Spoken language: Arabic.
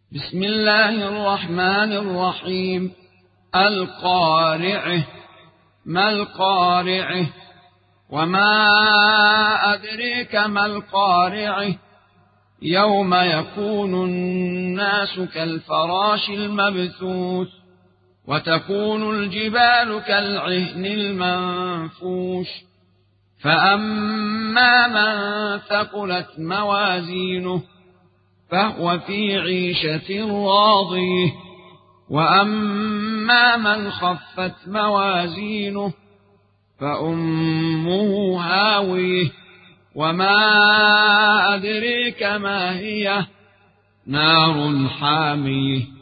بسم الله الرحمن الرحيم. القارعة. ما القارعة؟ وما أدريك ما القارعة؟ يوم يكون الناس كالفراش المبثوث وتكون الجبال كالعهن المنفوش فأما من ثقلت موازينه فهو في عيشة راضية وأما من خفت موازينه فأمه هاوية وما أدريك ما هي نار حامية.